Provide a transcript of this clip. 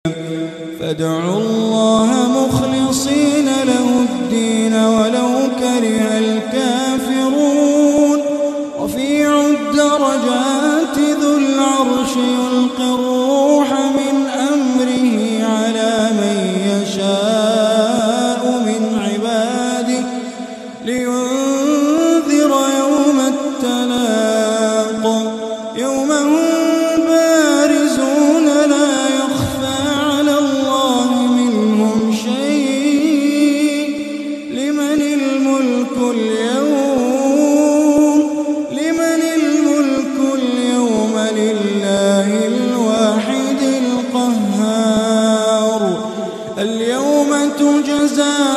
فادعوا الله مخلصين له الدين ولو كره الكافرون. رفيع الدرجات ذو العرش يلقي الروح من أمره على من يشاء من عباده لينذر يوم التلاق يوم هم بارزون لا يخفى على الله منهم شيء. لمن الملك اليوم لله الواحد القهار. اليوم تجزى